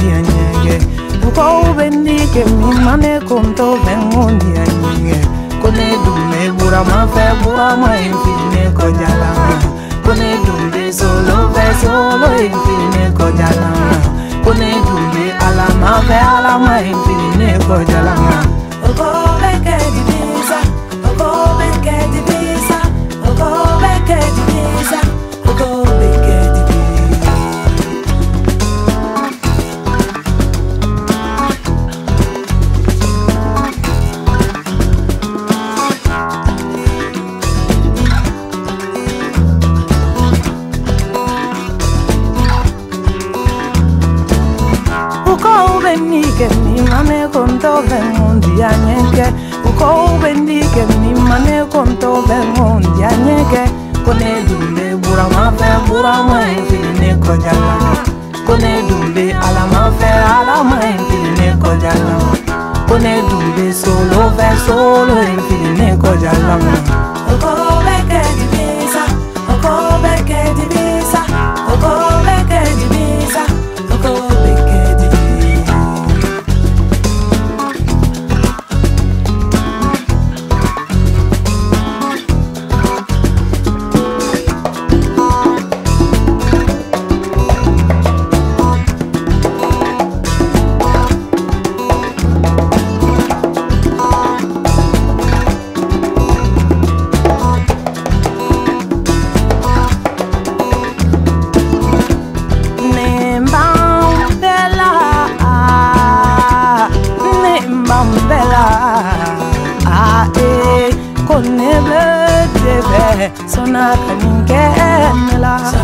anyege uko bendi ke mi mane konto vengondi anyege kone dume bura ma fe bura ma infine ko jala kone dume solo infine ko jala kone dume ala ma infine ko jala uko beke di visa uko beke di visa uko beke di visa uko beke di visa uko bendi ke mi mane konto vengondi anyege uko bendi ke mi mane konto vengondi anyege kone dumbe bura ma infine ko jala kone dumbe ala ma infine ko jala kone dumbe solo infine ko jala uko beke di visa uko beke di visa uko beke di visa uko beke di visa Sona kaninge mela